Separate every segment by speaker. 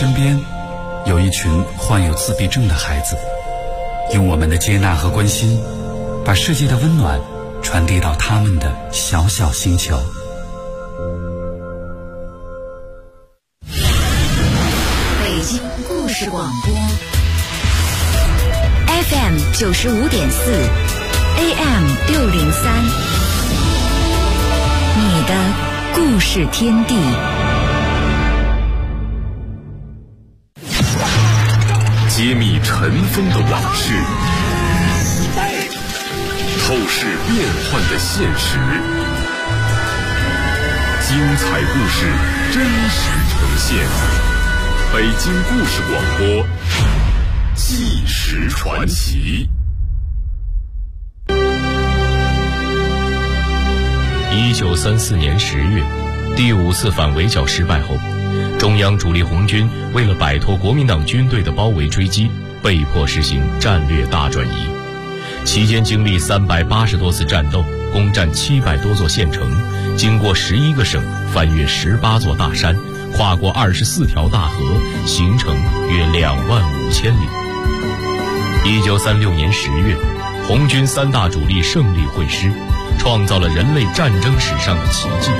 Speaker 1: 身边有一群患有自闭症的孩子，用我们的接纳和关心，把世界的温暖传递到他们的小小星球。
Speaker 2: 北京故事广播 FM 95.4 AM 603，你的故事天地。
Speaker 3: 揭秘尘封的往事，透视变幻的现实，精彩故事真实呈现。北京故事广播，纪实传奇。
Speaker 4: 1934年10月，第5次反围剿失败后，中央主力红军为了摆脱国民党军队的包围追击，被迫实行战略大转移。期间经历380多次战斗，攻占700多座县城，经过11个省，翻越18座大山，跨过24条大河，行程约25000里。1936年10月，红军3大主力胜利会师，创造了人类战争史上的奇迹。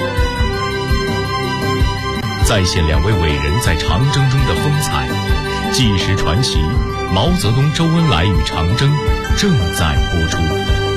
Speaker 4: 再现2位伟人在长征中的风采，纪实传奇毛泽东、周恩来与长征正在播出。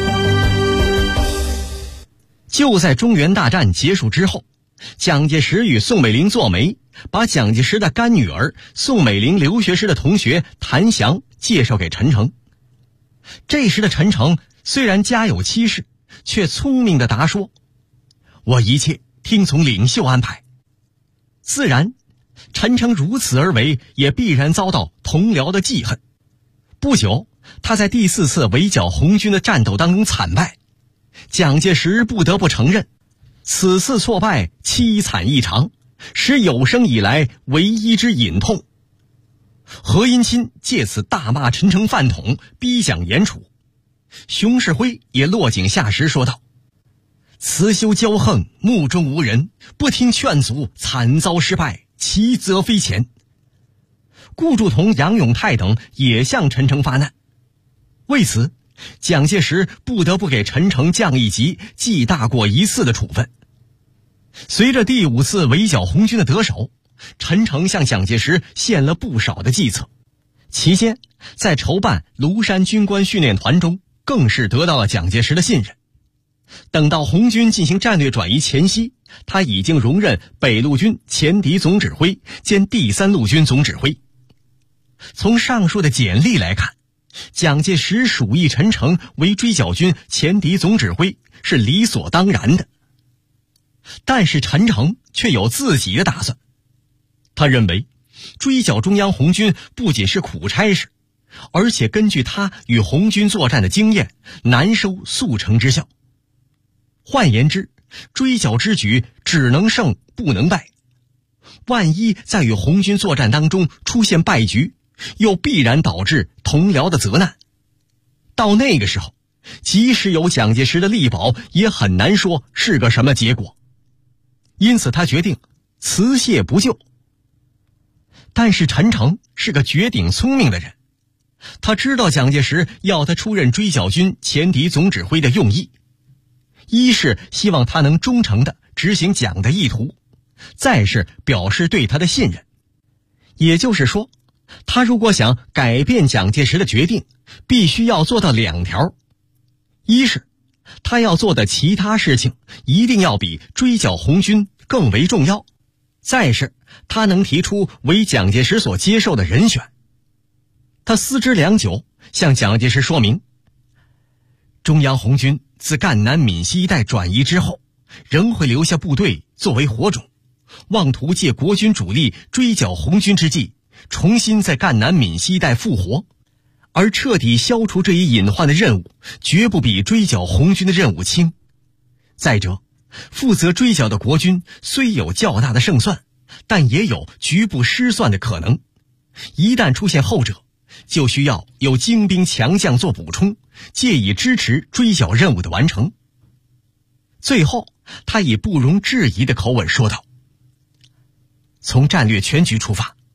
Speaker 5: 就在中原大战结束之后，蒋介石与宋美龄做媒，把蒋介石的干女儿宋美龄留学时的同学谭翔介绍给陈诚。这时的陈诚虽然家有妻室，却聪明地答说：“我一切听从领袖安排。”自然，陈诚如此而为，也必然遭到同僚的记恨。不久，他在第4次围剿红军的战斗当中惨败。蒋介石不得不承认，此次挫败凄惨异常，使有生以来唯一之隐痛。何应钦借此大骂陈诚饭桶，逼蒋严处。熊式辉也落井下石说道：“慈修骄横，目中无人，不听劝阻，惨遭失败，其责非浅。”顾祝同、杨永泰等也向陈诚发难。为此，蒋介石不得不给陈诚降一级，记大过一次的处分。随着第5次围剿红军的得手，陈诚向蒋介石献了不少的计策。期间，在筹办庐山军官训练团中，更是得到了蒋介石的信任。等到红军进行战略转移前夕，他已经荣任北路军前敌总指挥兼第3路军总指挥。从上述的简历来看，蒋介石属意陈诚为追剿军前敌总指挥是理所当然的。但是陈诚却有自己的打算。他认为追剿中央红军不仅是苦差事，而且根据他与红军作战的经验，难收速成之效。换言之，追剿之举只能胜不能败。万一在与红军作战当中出现败局，又必然导致同僚的责难。到那个时候，即使有蒋介石的力保，也很难说是个什么结果。因此他决定辞谢不就。但是陈诚是个绝顶聪明的人，他知道蒋介石要他出任追剿军前敌总指挥的用意，一是希望他能忠诚地执行蒋的意图，再是表示对他的信任。也就是说，他如果想改变蒋介石的决定，必须要做到2条：一是他要做的其他事情一定要比追剿红军更为重要，再是他能提出为蒋介石所接受的人选。他思之良久，向蒋介石说明，中央红军自赣南闽西一带转移之后，仍会留下部队作为火种，妄图借国军主力追剿红军之际，重新在赣南闽西一带复活，而彻底消除这一隐患的任务，绝不比追剿红军的任务轻。再者，负责追剿的国军虽有较大的胜算，但也有局部失算的可能。一旦出现后者，就需要有精兵强将做补充，借以支持追剿任务的完成。最后，他以不容置疑的口吻说道：从战略全局出发，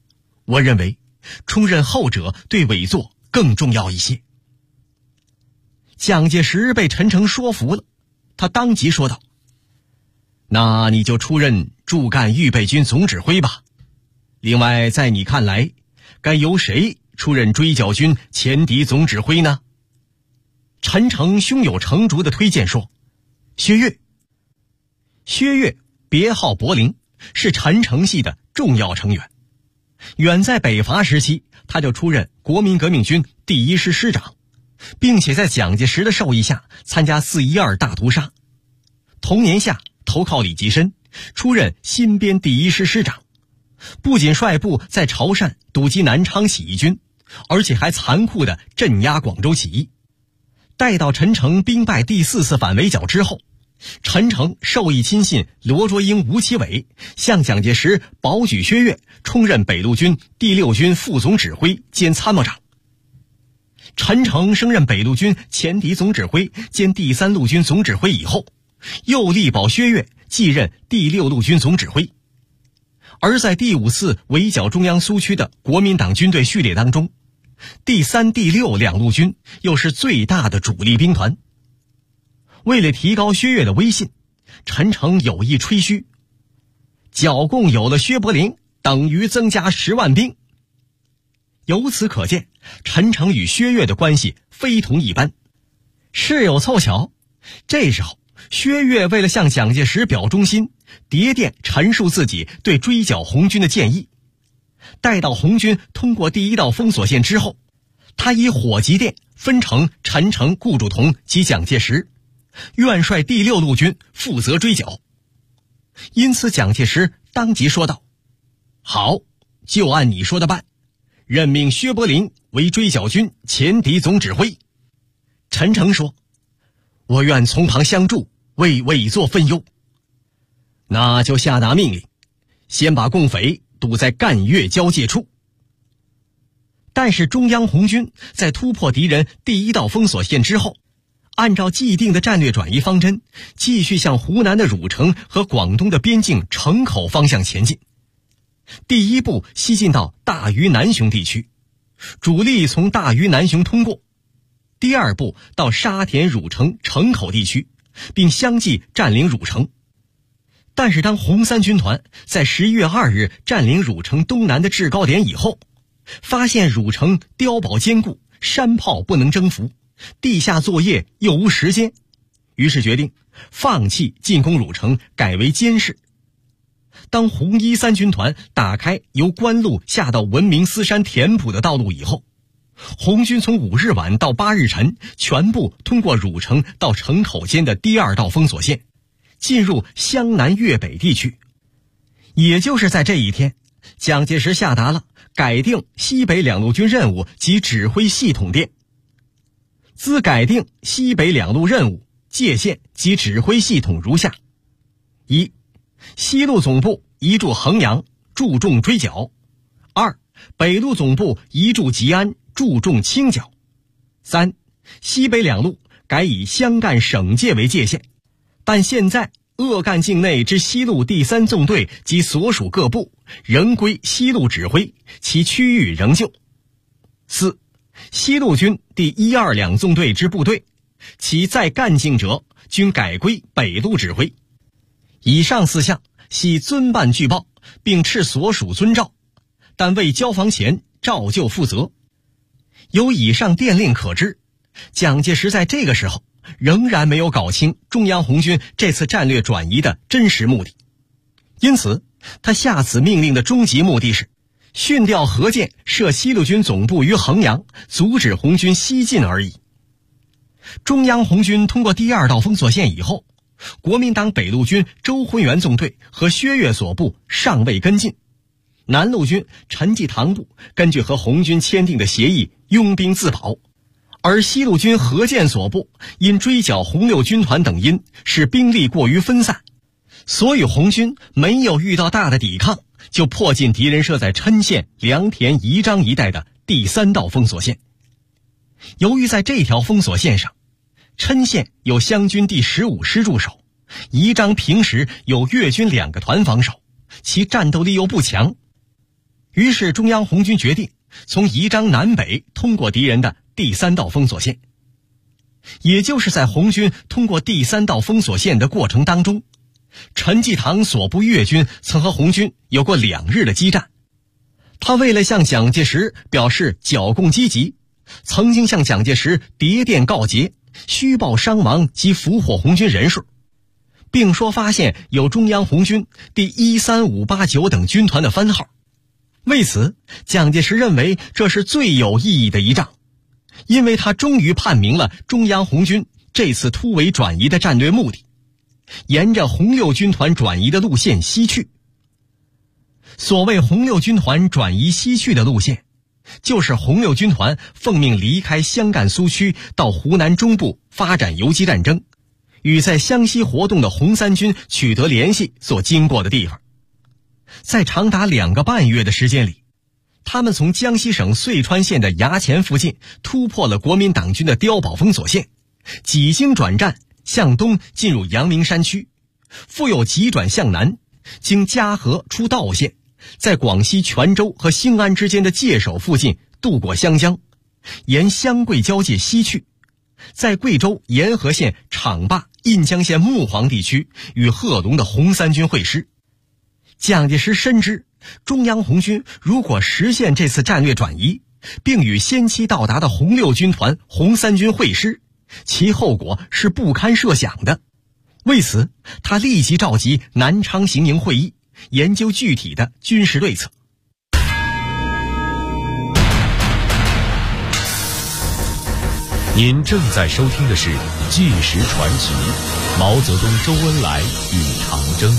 Speaker 5: 我认为充任后者对委座更重要一些。蒋介石被陈诚说服了，他当即说道：那你就出任驻赣预备军总指挥吧。另外，在你看来，该由谁出任追剿军前敌总指挥呢？陈诚胸有成竹地推荐说：薛岳。薛岳别号柏林，是陈诚系的重要成员。远在北伐时期，他就出任国民革命军第1师师长，并且在蒋介石的授意下参加412大屠杀。同年夏投靠李济深，出任新编第1师师长，不仅率部在潮汕堵击南昌起义军，而且还残酷地镇压广州起义。待到陈诚兵败第4次反围剿之后，陈诚授意亲信罗卓英、吴奇伟向蒋介石保举薛岳充任北路军第6军副总指挥兼参谋长。陈诚升任北路军前敌总指挥兼第3路军总指挥以后，又力保薛岳继任第6路军总指挥。而在第5次围剿中央苏区的国民党军队序列当中，第3、第6两路军又是最大的主力兵团。为了提高薛岳的威信，陈诚有意吹嘘：剿共有了薛柏林，等于增加10万兵。由此可见，陈诚与薛岳的关系非同一般。事有凑巧，这时候薛岳为了向蒋介石表忠心，谍电陈述自己对追剿红军的建议。待到红军通过第1道封锁线之后，他以火急电分成陈诚、顾祝同及蒋介石，愿率第6路军负责追剿。因此蒋介石当即说道：好，就按你说的办，任命薛柏林为追剿军前敌总指挥。陈诚说：我愿从旁相助，为委座分忧。那就下达命令，先把共匪堵在赣粤交界处。但是中央红军在突破敌人第1道封锁线之后，按照既定的战略转移方针，继续向湖南的汝城和广东的边境城口方向前进。第1步西进到大余南雄地区，主力从大余南雄通过；第2步到沙田汝城城口地区，并相继占领汝城。但是当红三军团在11月2日占领汝城东南的制高点以后，发现汝城碉堡坚固，山炮不能征服，地下作业又无时间，于是决定放弃进攻汝城，改为监视。当红一三军团打开由关路下到文明斯山田埔的道路以后，红军从5日晚到8日晨全部通过汝城到城口间的第2道封锁线，进入湘南粤北地区。也就是在这一天，蒋介石下达了改定西北两路军任务及指挥系统电。兹改定西北两路任务界限及指挥系统如下：一、西路总部移驻衡阳，注重追剿；二、北路总部移驻吉安，注重清剿；三、西北两路改以湘赣省界为界限，但现在鄂赣境内之西路第3纵队及所属各部仍归西路指挥，其区域仍旧。四、西路军第1、2两纵队之部队，其在赣境者均改归北路指挥。以上4项系遵办据报，并斥所属遵照，但未交房前照旧负责。由以上电令可知，蒋介石在这个时候仍然没有搞清中央红军这次战略转移的真实目的，因此他下此命令的终极目的是训调何键设西路军总部于衡阳，阻止红军西进而已。中央红军通过第2道封锁线以后，国民党北路军周浑元纵队和薛岳所部尚未跟进，南路军陈济棠部根据和红军签订的协议拥兵自保，而西路军何键所部因追剿红六军团等因使兵力过于分散，所以红军没有遇到大的抵抗，就迫近敌人设在郴县、良田、宜章一带的第3道封锁线。由于在这条封锁线上，郴县有湘军第15师驻守，宜章平时有粤军2个团防守，其战斗力又不强。 于是中央红军决定从宜章南北通过敌人的第3道封锁线。也就是在红军通过第3道封锁线的过程当中，陈济棠所部粤军曾和红军有过2日的激战。他为了向蒋介石表示剿共积极，曾经向蒋介石谍电告捷，虚报伤亡及俘获红军人数，并说发现有中央红军第13589等军团的番号。为此，蒋介石认为这是最有意义的一仗，因为他终于判明了中央红军这次突围转移的战略目的，沿着红六军团转移的路线西去。所谓红六军团转移西去的路线，就是红六军团奉命离开湘赣苏区到湖南中部发展游击战争，与在湘西活动的红三军取得联系所经过的地方。在长达2个半月的时间里，他们从江西省遂川县的衙前附近突破了国民党军的碉堡封锁线，几经转战向东进入阳明山区，复又急转向南，经嘉禾出道县，在广西泉州和兴安之间的界首附近渡过湘江，沿湘桂交界西去，在贵州沿河县昶坝印江县木黄地区与贺龙的红三军会师。蒋介石深知中央红军如果实现这次战略转移，并与先期到达的红六军团、红三军会师，其后果是不堪设想的。为此，他立即召集南昌行营会议，研究具体的军事对策。
Speaker 4: 您正在收听的是《纪实传奇》，毛泽东、周恩来与长征。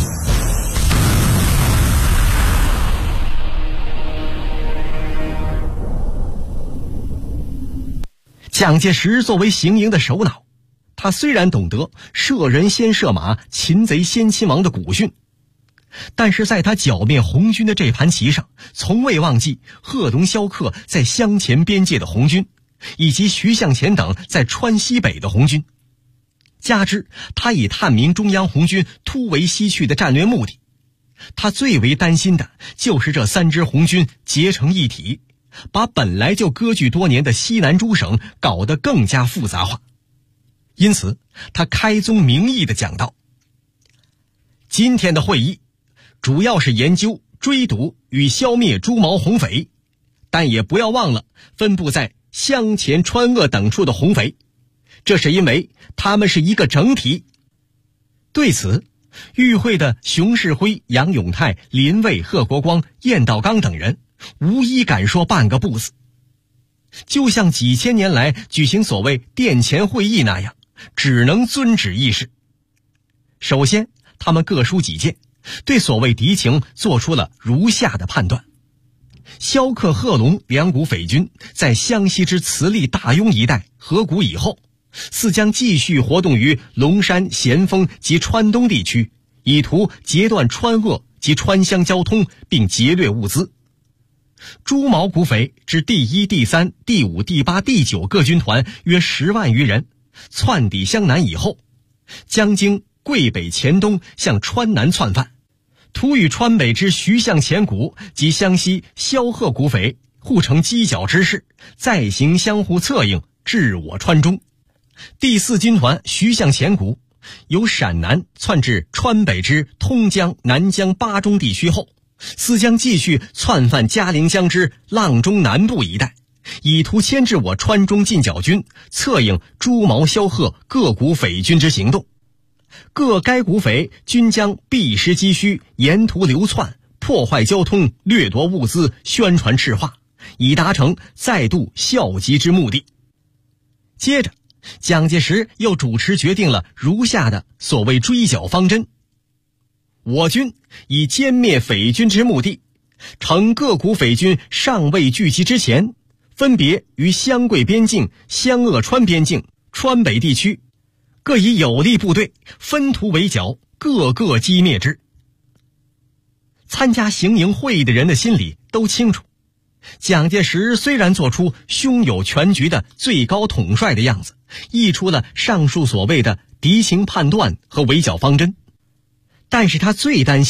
Speaker 5: 蒋介石作为行营的首脑，他虽然懂得射人先射马，擒贼先擒王的古训，但是在他剿灭红军的这盘棋上，从未忘记贺龙、萧克在湘黔边界的红军，以及徐向前等在川西北的红军。加之他已探明中央红军突围西去的战略目的，他最为担心的就是这3支红军结成一体，把本来就割据多年的西南诸省搞得更加复杂化。因此他开宗明义地讲道，今天的会议主要是研究追堵与消灭朱毛红匪，但也不要忘了分布在湘黔、川鄂等处的红匪，这是因为他们是一个整体。对此，与会的熊式辉、杨永泰、林蔚、贺国光、晏道刚等人无一敢说半个不字，就像几千年来举行所谓殿前会议那样，只能遵旨议事。首先，他们各抒己见，对所谓敌情做出了如下的判断：萧克、贺龙2股匪军在湘西之慈利、大雍一带合谷以后，似将继续活动于龙山、咸丰及川东地区，以图截断川鄂及川湘交通，并劫掠物资。朱毛股匪之第1、第3、第5、第8、第9各军团约10万余人，窜抵湘南以后，将经桂北黔东向川南窜犯，图与川北之徐向前股及湘西萧贺股匪互成犄角之势，再行相互策应，至我川中。第4军团徐向前股由陕南窜至川北之通江、南江、巴中地区后，似将继续窜犯嘉陵江之阆中南部一带，以图牵制我川中进剿军，策应朱毛、萧贺各股匪军之行动。各该股匪均将避实击虚，沿途流窜，破坏交通，掠夺物资，宣传赤化，以达成再度效集之目的。接着，蒋介石又主持决定了如下的所谓追剿方针：我军以歼灭匪军之目的，乘各股匪军尚未聚集之前，分别于湘桂边境、湘鄂川边境、川北地区各以有力部队分途围剿，各个击灭之。参加行营会议的人的心里都清楚，蒋介石虽然做出胸有全局的最高统帅的样子，译出了上述所谓的敌情判断和围剿方针，但是他最担心的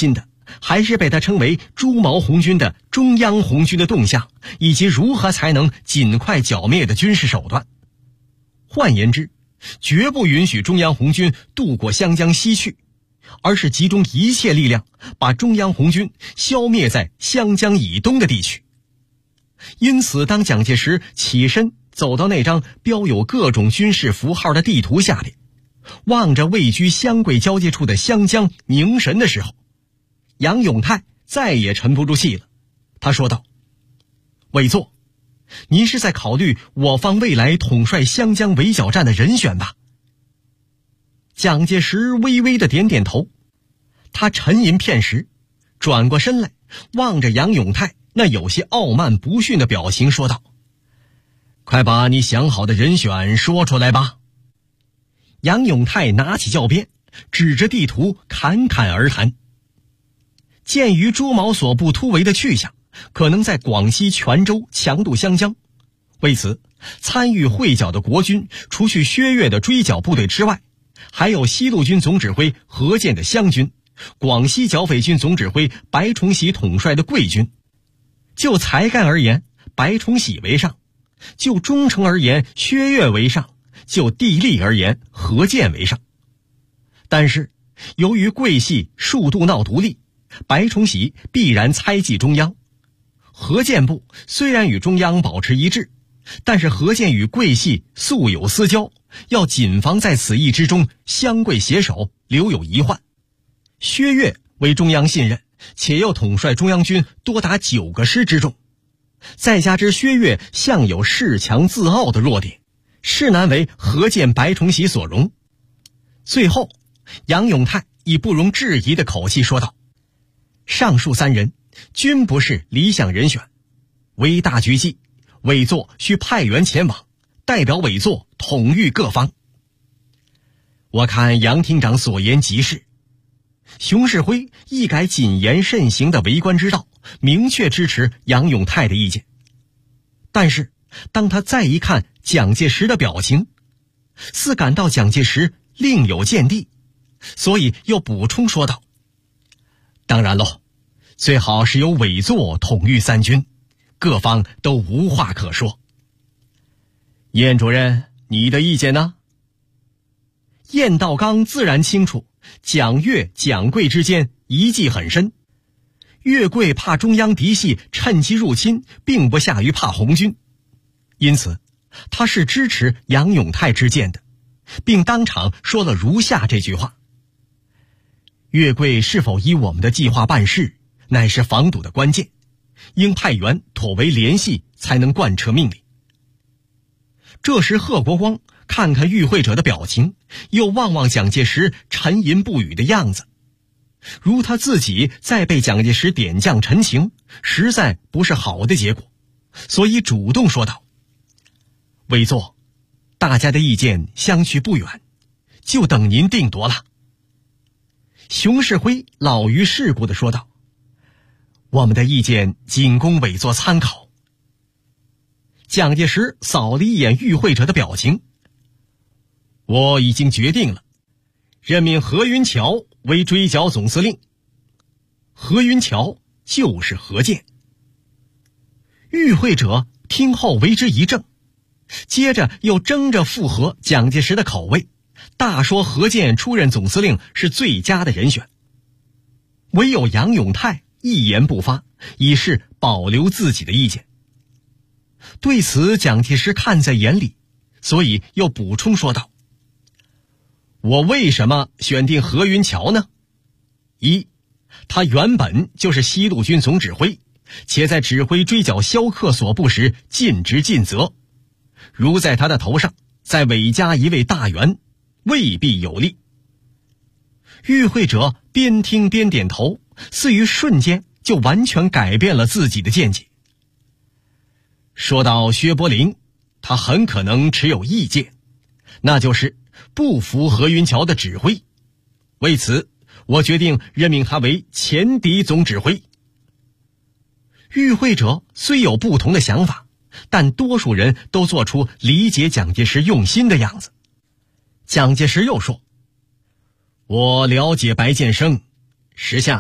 Speaker 5: 还是被他称为猪毛红军的中央红军的动向，以及如何才能尽快剿灭的军事手段。换言之，绝不允许中央红军渡过湘江西去，而是集中一切力量把中央红军消灭在湘江以东的地区。因此，当蒋介石起身走到那张标有各种军事符号的地图下边，望着位居湘桂交界处的湘江凝神的时候，杨永泰再也沉不住气了。他说道：委座，您是在考虑我方未来统帅湘江围剿战的人选吧？蒋介石微微的点点头，他沉吟片时，转过身来望着杨永泰那有些傲慢不逊的表情说道：快把你想好的人选说出来吧。杨永泰拿起教鞭，指着地图侃侃而谈。鉴于朱毛所部突围的去向可能在广西泉州强渡湘江，为此参与会剿的国军除去薛岳的追剿部队之外，还有西路军总指挥何键的湘军，广西剿匪军总指挥白崇禧统帅的桂军。就才干而言，白崇禧为上；就忠诚而言，薛岳为上；就地利而言，何键为上。但是由于桂系数度闹独立，白崇禧必然猜忌中央。何键部虽然与中央保持一致，但是何键与桂系素有私交，要谨防在此役之中湘桂携手，留有遗患。薛岳为中央信任，且又统帅中央军多达9个师之众，再加之薛岳向有恃强自傲的弱点，是难为何键白崇禧所容。最后，杨永泰以不容置疑的口气说道：上述3人均不是理想人选，为大局计，委座需派员前往，代表委座统御各方。我看杨厅长所言极是。熊式辉一改谨言慎行的为官之道，明确支持杨永泰的意见。但是当他再一看蒋介石的表情，似感到蒋介石另有见地，所以又补充说道：当然喽，最好是由委座统御3军，各方都无话可说。晏主任，你的意见呢？晏道刚自然清楚蒋岳、蒋桂之间疑忌很深，岳桂怕中央嫡系趁机入侵，并不下于怕红军，因此他是支持杨永泰之见的，并当场说了如下这句话：岳桂是否依我们的计划办事，乃是防堵的关键，应派员妥为联系，才能贯彻命令。这时贺国光看看与会者的表情，又望望蒋介石沉吟不语的样子，如他自己再被蒋介石点将陈情，实在不是好的结果，所以主动说道：委座，大家的意见相去不远，就等您定夺了。熊式辉老于世故地说道：我们的意见仅供委座参考。蒋介石扫了一眼与会者的表情：我已经决定了，任命何云桥为追剿总司令。何云桥就是何键。与会者听后为之一怔，接着又争着附和蒋介石的口味，大说何键出任总司令是最佳的人选。唯有杨永泰一言不发，以示保留自己的意见。对此蒋介石看在眼里，所以又补充说道：我为什么选定何云桥呢？一，他原本就是西路军总指挥，且在指挥追剿萧克所部时尽职尽责，如在他的头上再委加一位大员，未必有利。与会者边听边点头，似于瞬间就完全改变了自己的见解。说到薛伯龄，他很可能持有意见，那就是不服何云桥的指挥，为此我决定任命他为前敌总指挥。与会者虽有不同的想法，但多数人都做出理解蒋介石用心的样子。蒋介石又说：我了解白建生，时下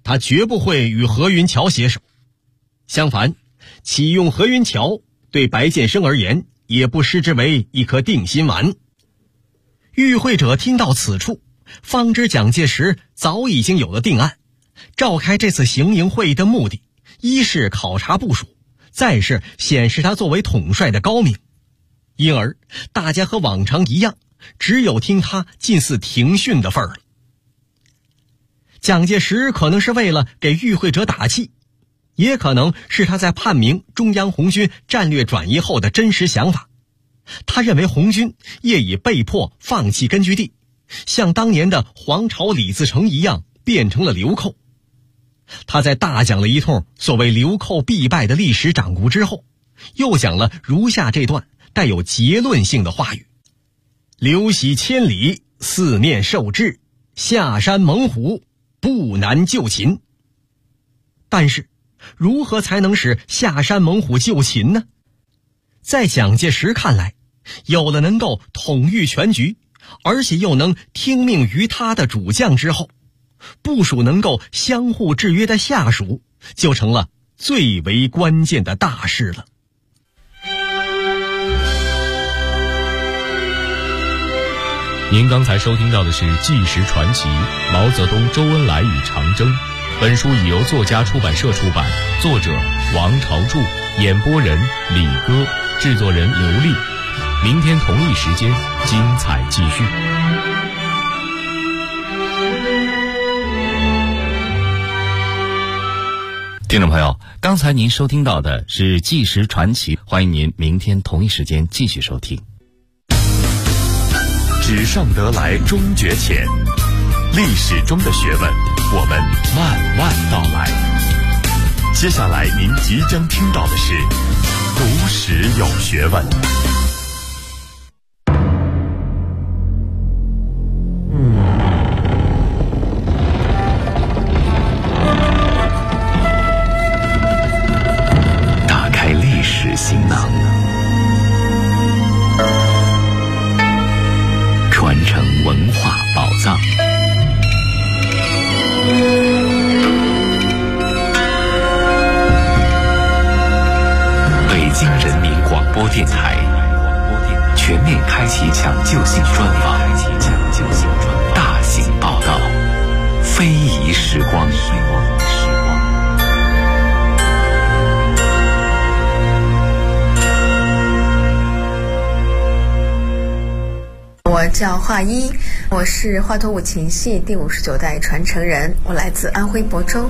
Speaker 5: 他绝不会与何云桥携手。相反，启用何云桥对白建生而言也不失之为一颗定心丸。与会者听到此处，方知蒋介石早已经有了定案。召开这次行营会议的目的，一是考察部署，再是显示他作为统帅的高明。因而大家和往常一样，只有听他近似庭训的份儿了。蒋介石可能是为了给与会者打气，也可能是他在判明中央红军战略转移后的真实想法。他认为红军业已被迫放弃根据地，像当年的黄巢李自成一样变成了流寇。他在大讲了一通所谓流寇必败的历史掌故之后，又讲了如下这段带有结论性的话语：流徙千里，四面受制，下山猛虎，不难救秦。但是如何才能使下山猛虎救秦呢？在蒋介石看来，有了能够统御全局，而且又能听命于他的主将之后，部署能够相互制约的下属，就成了最为关键的大事了。
Speaker 4: 您刚才收听到的是《纪实传奇：毛泽东、周恩来与长征》。本书已由作家出版社出版，作者王朝柱，演播人李歌，制作人刘丽。明天同一时间，精彩继续。
Speaker 6: 听众朋友，刚才您收听到的是《纪实传奇》，欢迎您明天同一时间继续收听。
Speaker 3: 纸上得来终觉浅，历史中的学问，我们慢慢道来。接下来您即将听到的是读史有学问。
Speaker 1: 打开历史行囊，传承文化宝藏。北京人民广播电台全面开启抢救性专访，大型报道，非遗时光。
Speaker 7: 我叫华一，我是华佗五禽戏第59代传承人，我来自安徽亳州。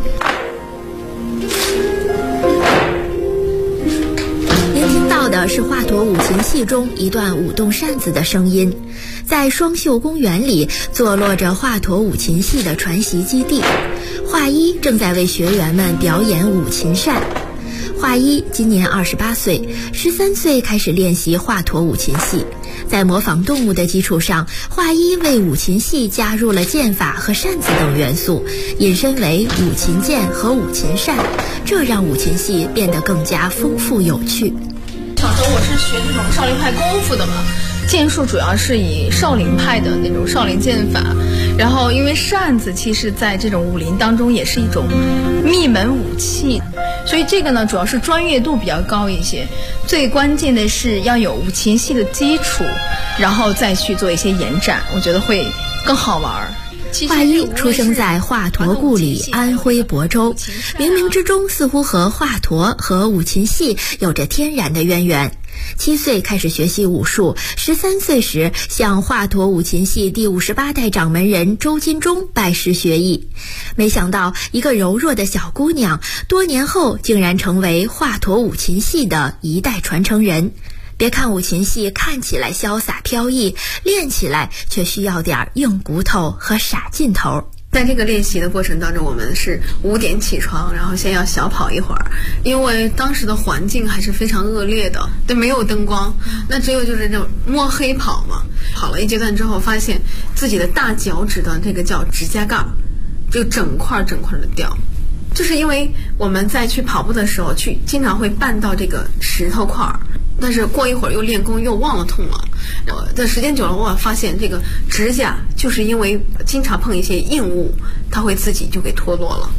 Speaker 2: 您听到的是华佗五禽戏中一段舞动扇子的声音。在双秀公园里坐落着华佗五禽戏的传习基地，华一正在为学员们表演五禽扇。华一今年28岁，13岁开始练习华佗五禽戏。在模仿动物的基础上，华一为五禽戏加入了剑法和扇子等元素，引申为五禽剑和五禽扇，这让五禽戏变得更加丰富有趣。
Speaker 8: 小时候我是学这种少林派功夫的嘛，剑术主要是以少林派的那种少林剑法，然后因为扇子其实在这种武林当中也是一种秘门武器，所以这个呢主要是专业度比较高一些，最关键的是要有五禽戏的基础，然后再去做一些延展，我觉得会更好玩。
Speaker 2: 华一出生在华佗故里安徽亳州，冥冥之中似乎和华佗和五禽戏有着天然的渊源。7岁开始学习武术，13岁时向华佗五禽戏第58代掌门人周金忠拜师学艺。没想到一个柔弱的小姑娘，多年后竟然成为华佗五禽戏的一代传承人。别看五禽戏看起来潇洒飘逸，练起来却需要点硬骨头和傻劲头。
Speaker 7: 在这个练习的过程当中，我们是5点起床，然后先要小跑一会儿，因为当时的环境还是非常恶劣的，对，没有灯光，那只有就是这种摸黑跑嘛。跑了一阶段之后，发现自己的大脚趾的这个叫指甲盖，就整块的掉。就是因为我们在去跑步的时候，经常会绊到这个石头块，但是过一会儿又练功又忘了痛了。这时间久了，我发现这个指甲就是因为经常碰一些硬物，它会自己就给脱落了。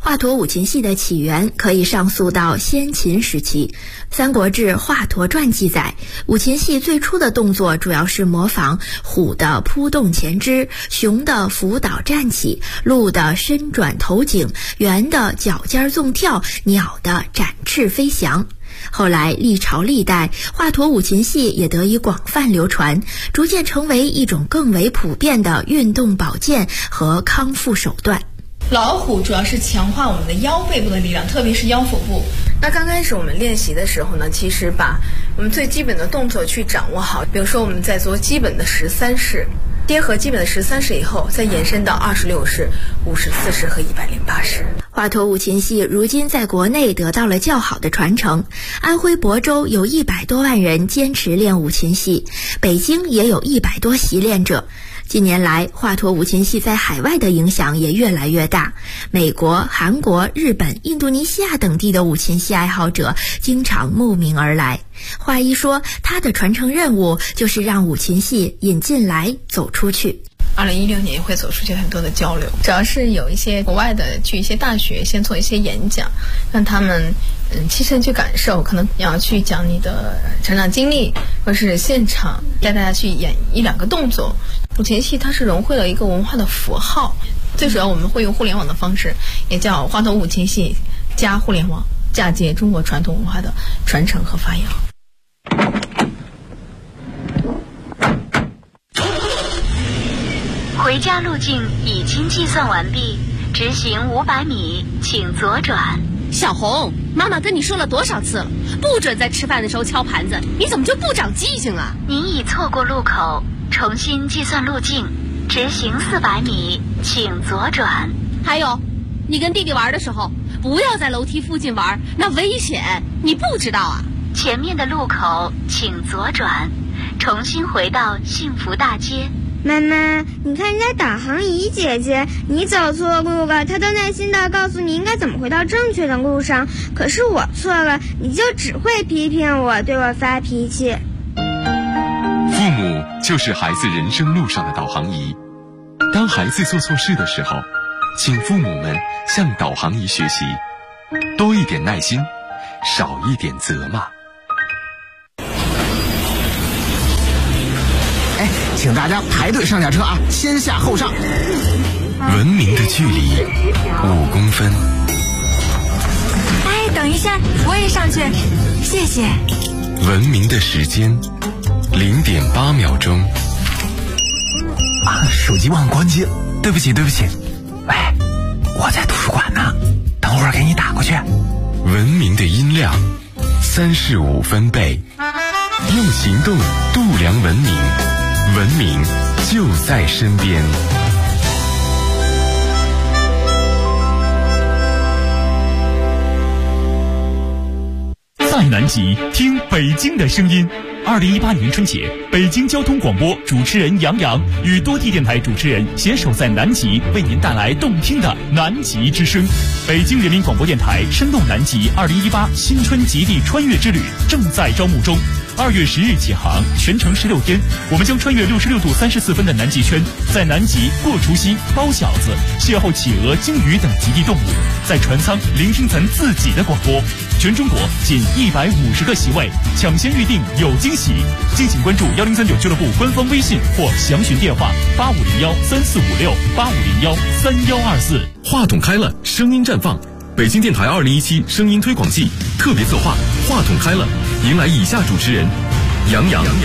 Speaker 2: 华佗五禽戏的起源可以上溯到先秦时期，《三国志·华佗传》记载，五禽戏最初的动作主要是模仿虎的扑动前肢、熊的伏倒站起、鹿的伸转头颈、猿的脚尖纵跳、鸟的展翅飞翔。后来历朝历代，华佗五禽戏也得以广泛流传，逐渐成为一种更为普遍的运动保健和康复手段。
Speaker 8: 老虎主要是强化我们的腰背部的力量，特别是腰腹部。那刚开始我们练习的时候呢，其实把我们最基本的动作去掌握好，比如说我们在做基本的13式，结合基本的13式以后，再延伸到26式、54式和108式。
Speaker 2: 华佗五禽戏如今在国内得到了较好的传承，安徽亳州有100多万人坚持练五禽戏，北京也有100多习练者。近年来，华佗五禽戏在海外的影响也越来越大，美国、韩国、日本、印度尼西亚等地的五禽戏爱好者经常慕名而来。华一说，他的传承任务就是让五禽戏引进来走出去。
Speaker 8: 2016年会走出去很多的交流，主要是有一些国外的去一些大学先做一些演讲，让他们亲身去感受，可能要去讲你的成长经历，或是现场带大家去演1-2个动作。五禽戏它是融汇了一个文化的符号，最主要我们会用互联网的方式，也叫华佗五禽戏加互联网，嫁接中国传统文化的传承和发扬。
Speaker 9: 回家路径已经计算完毕，直行500米，请左转。
Speaker 10: 小红，妈妈跟你说了多少次了，不准在吃饭的时候敲盘子，你怎么就不长记性啊？
Speaker 9: 您已错过路口，重新计算路径，直行400米，请左转。
Speaker 10: 还有，你跟弟弟玩的时候，不要在楼梯附近玩，那危险，你不知道啊？
Speaker 9: 前面的路口请左转，重新回到幸福大街。
Speaker 11: 妈妈，你看人家导航仪姐姐，你走错路了，她都耐心地告诉你应该怎么回到正确的路上，可是我错了，你就只会批评我，对我发脾气。
Speaker 3: 父母就是孩子人生路上的导航仪，当孩子做错事的时候，请父母们向导航仪学习，多一点耐心，少一点责骂。
Speaker 12: 请大家排队上下车啊，先下后上。
Speaker 3: 文明的距离5公分。
Speaker 13: 哎，等一下，我也上去，谢谢。
Speaker 3: 文明的时间0.8秒钟。
Speaker 12: 手机忘关机，对不起。喂，我在图书馆呢，等会儿给你打过去。
Speaker 3: 文明的音量35分贝，用行动度量文明。文明就在身边。
Speaker 14: 在南极听北京的声音。2018年春节，北京交通广播主持人杨洋与多地电台主持人携手在南极，为您带来动听的南极之声。北京人民广播电台生动南极2018新春极地穿越之旅正在招募中。2月10日起航，全程16天，我们将穿越66度34分的南极圈，在南极过除夕、包饺子、邂逅企鹅、鲸鱼等极地动物，在船舱聆听咱自己的广播。全中国仅150个席位，抢先预定有惊喜。敬请关注1039俱乐部官方微信或详询电话8501-3456、8501-3124。
Speaker 3: 话筒开了，声音绽放。北京电台2017声音推广季特别策划，话筒开了，迎来以下主持人：杨洋。